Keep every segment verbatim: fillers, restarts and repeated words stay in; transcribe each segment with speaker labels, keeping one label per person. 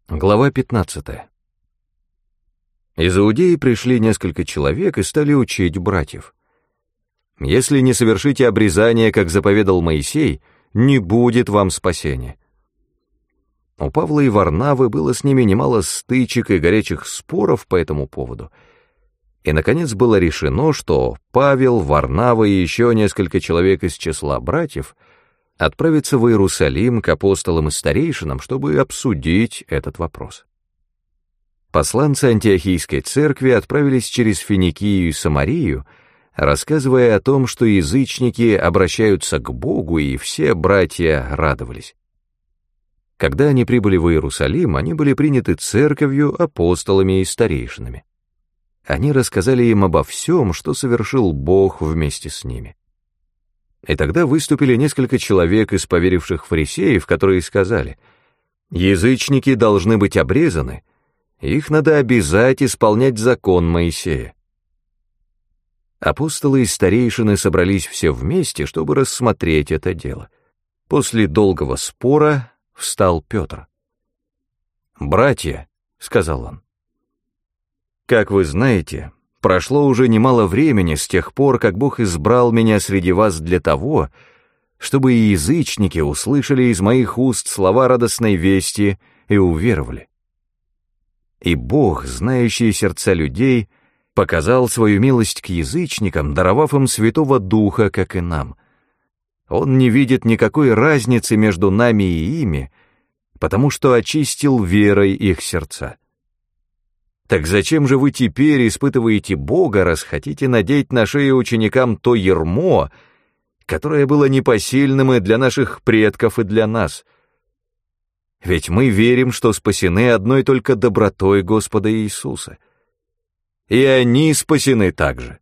Speaker 1: Глава пятнадцатая. Из Иудеи пришли несколько человек и стали учить братьев. «Если не совершите обрезание, как заповедал Моисей, не будет вам спасения». У Павла и Варнавы было с ними немало стычек и горячих споров по этому поводу. И, наконец, было решено, что Павел, Варнава и еще несколько человек из числа братьев отправиться в Иерусалим к апостолам и старейшинам, чтобы обсудить этот вопрос. Посланцы Антиохийской церкви отправились через Финикию и Самарию, рассказывая о том, что язычники обращаются к Богу, и все братья радовались. Когда они прибыли в Иерусалим, они были приняты церковью, апостолами и старейшинами. Они рассказали им обо всем, что совершил Бог вместе с ними. И тогда выступили несколько человек из поверивших фарисеев, которые сказали: «Язычники должны быть обрезаны, их надо обязать исполнять закон Моисея». Апостолы и старейшины собрались все вместе, чтобы рассмотреть это дело. После долгого спора встал Петр. «Братья», — сказал он, — «как вы знаете, прошло уже немало времени с тех пор, как Бог избрал меня среди вас для того, чтобы и язычники услышали из моих уст слова радостной вести и уверовали. И Бог, знающий сердца людей, показал свою милость к язычникам, даровав им Святого Духа, как и нам. Он не видит никакой разницы между нами и ими, потому что очистил верой их сердца. Так зачем же вы теперь испытываете Бога, раз хотите надеть на шею ученикам то ярмо, которое было непосильным и для наших предков, и для нас? Ведь мы верим, что спасены одной только добротой Господа Иисуса. И они спасены также».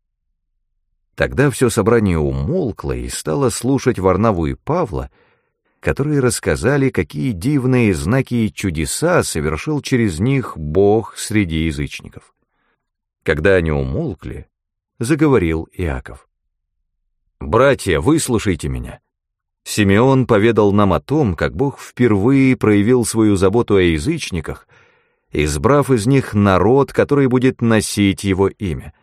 Speaker 1: Тогда все собрание умолкло и стало слушать Варнаву и Павла, которые рассказали, какие дивные знаки и чудеса совершил через них Бог среди язычников. Когда они умолкли, заговорил Иаков. «Братья, выслушайте меня. Симеон поведал нам о том, как Бог впервые проявил свою заботу о язычниках, избрав из них народ, который будет носить его имя.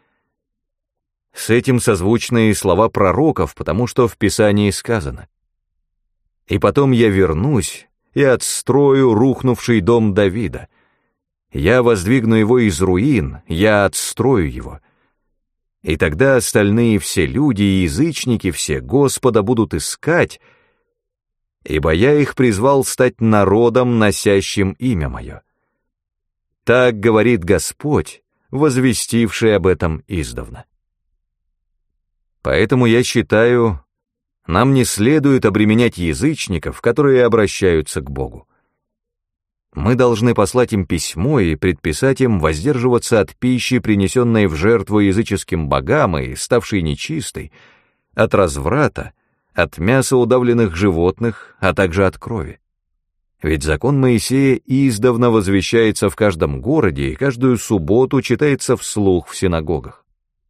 Speaker 1: С этим созвучны и слова пророков, потому что в Писании сказано: «И потом я вернусь и отстрою рухнувший дом Давида. Я воздвигну его из руин, я отстрою его. И тогда остальные все люди и язычники все Господа будут искать, ибо я их призвал стать народом, носящим имя мое. Так говорит Господь, возвестивший об этом издавна. Поэтому я считаю, нам не следует обременять язычников, которые обращаются к Богу. Мы должны послать им письмо и предписать им воздерживаться от пищи, принесенной в жертву языческим богам и ставшей нечистой, от разврата, от мяса удавленных животных, а также от крови. Ведь закон Моисея издавна возвещается в каждом городе и каждую субботу читается вслух в синагогах».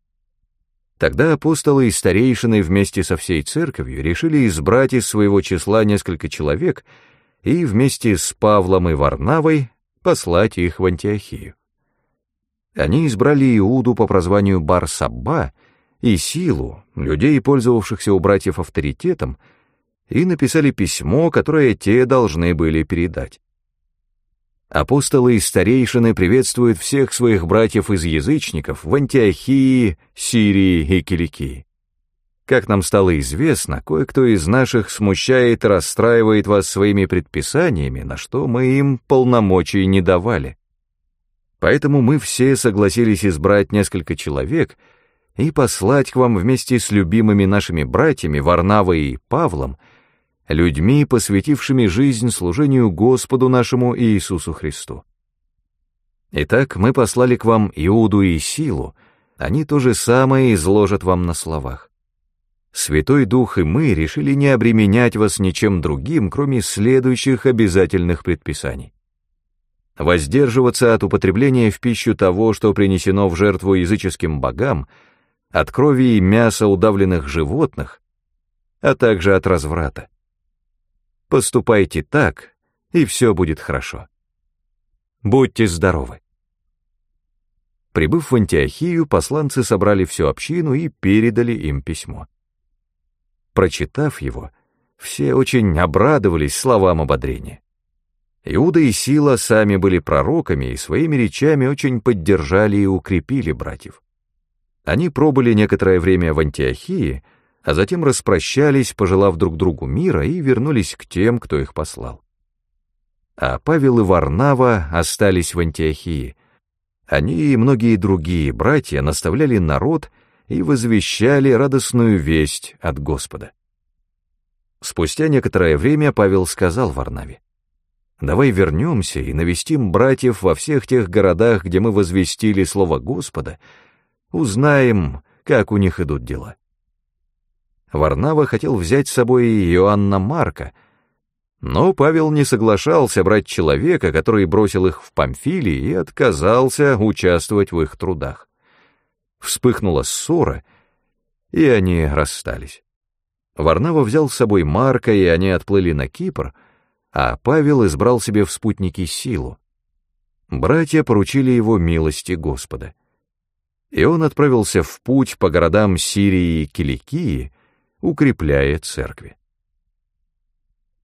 Speaker 1: Тогда апостолы и старейшины вместе со всей церковью решили избрать из своего числа несколько человек и вместе с Павлом и Варнавой послать их в Антиохию. Они избрали Иуду по прозванию Бар-Сабба и Силу, людей, пользовавшихся у братьев авторитетом, и написали письмо, которое те должны были передать. Апостолы и старейшины приветствуют всех своих братьев из язычников в Антиохии, Сирии и Киликии. Как нам стало известно, кое-кто из наших смущает и расстраивает вас своими предписаниями, на что мы им полномочий не давали. Поэтому мы все согласились избрать несколько человек и послать к вам вместе с любимыми нашими братьями Варнавой и Павлом, людьми, посвятившими жизнь служению Господу нашему Иисусу Христу. Итак, мы послали к вам Иуду и Силу, они то же самое изложат вам на словах. Святой Дух и мы решили не обременять вас ничем другим, кроме следующих обязательных предписаний. Воздерживаться от употребления в пищу того, что принесено в жертву языческим богам, от крови и мяса удавленных животных, а также от разврата. Поступайте так, и все будет хорошо. Будьте здоровы. Прибыв в Антиохию, посланцы собрали всю общину и передали им письмо. Прочитав его, все очень обрадовались словам ободрения. Иуда и Сила сами были пророками и своими речами очень поддержали и укрепили братьев. Они пробыли некоторое время в Антиохии, а затем распрощались, пожелав друг другу мира, и вернулись к тем, кто их послал. А Павел и Варнава остались в Антиохии. Они и многие другие братья наставляли народ и возвещали радостную весть от Господа. Спустя некоторое время Павел сказал Варнаве: «Давай вернемся и навестим братьев во всех тех городах, где мы возвестили слово Господа, узнаем, как у них идут дела». Варнава хотел взять с собой Иоанна Марка, но Павел не соглашался брать человека, который бросил их в Памфилии и отказался участвовать в их трудах. Вспыхнула ссора, и они расстались. Варнава взял с собой Марка, и они отплыли на Кипр, а Павел избрал себе в спутники Силу. Братья поручили его милости Господа. И он отправился в путь по городам Сирии и Киликии, укрепляя церкви.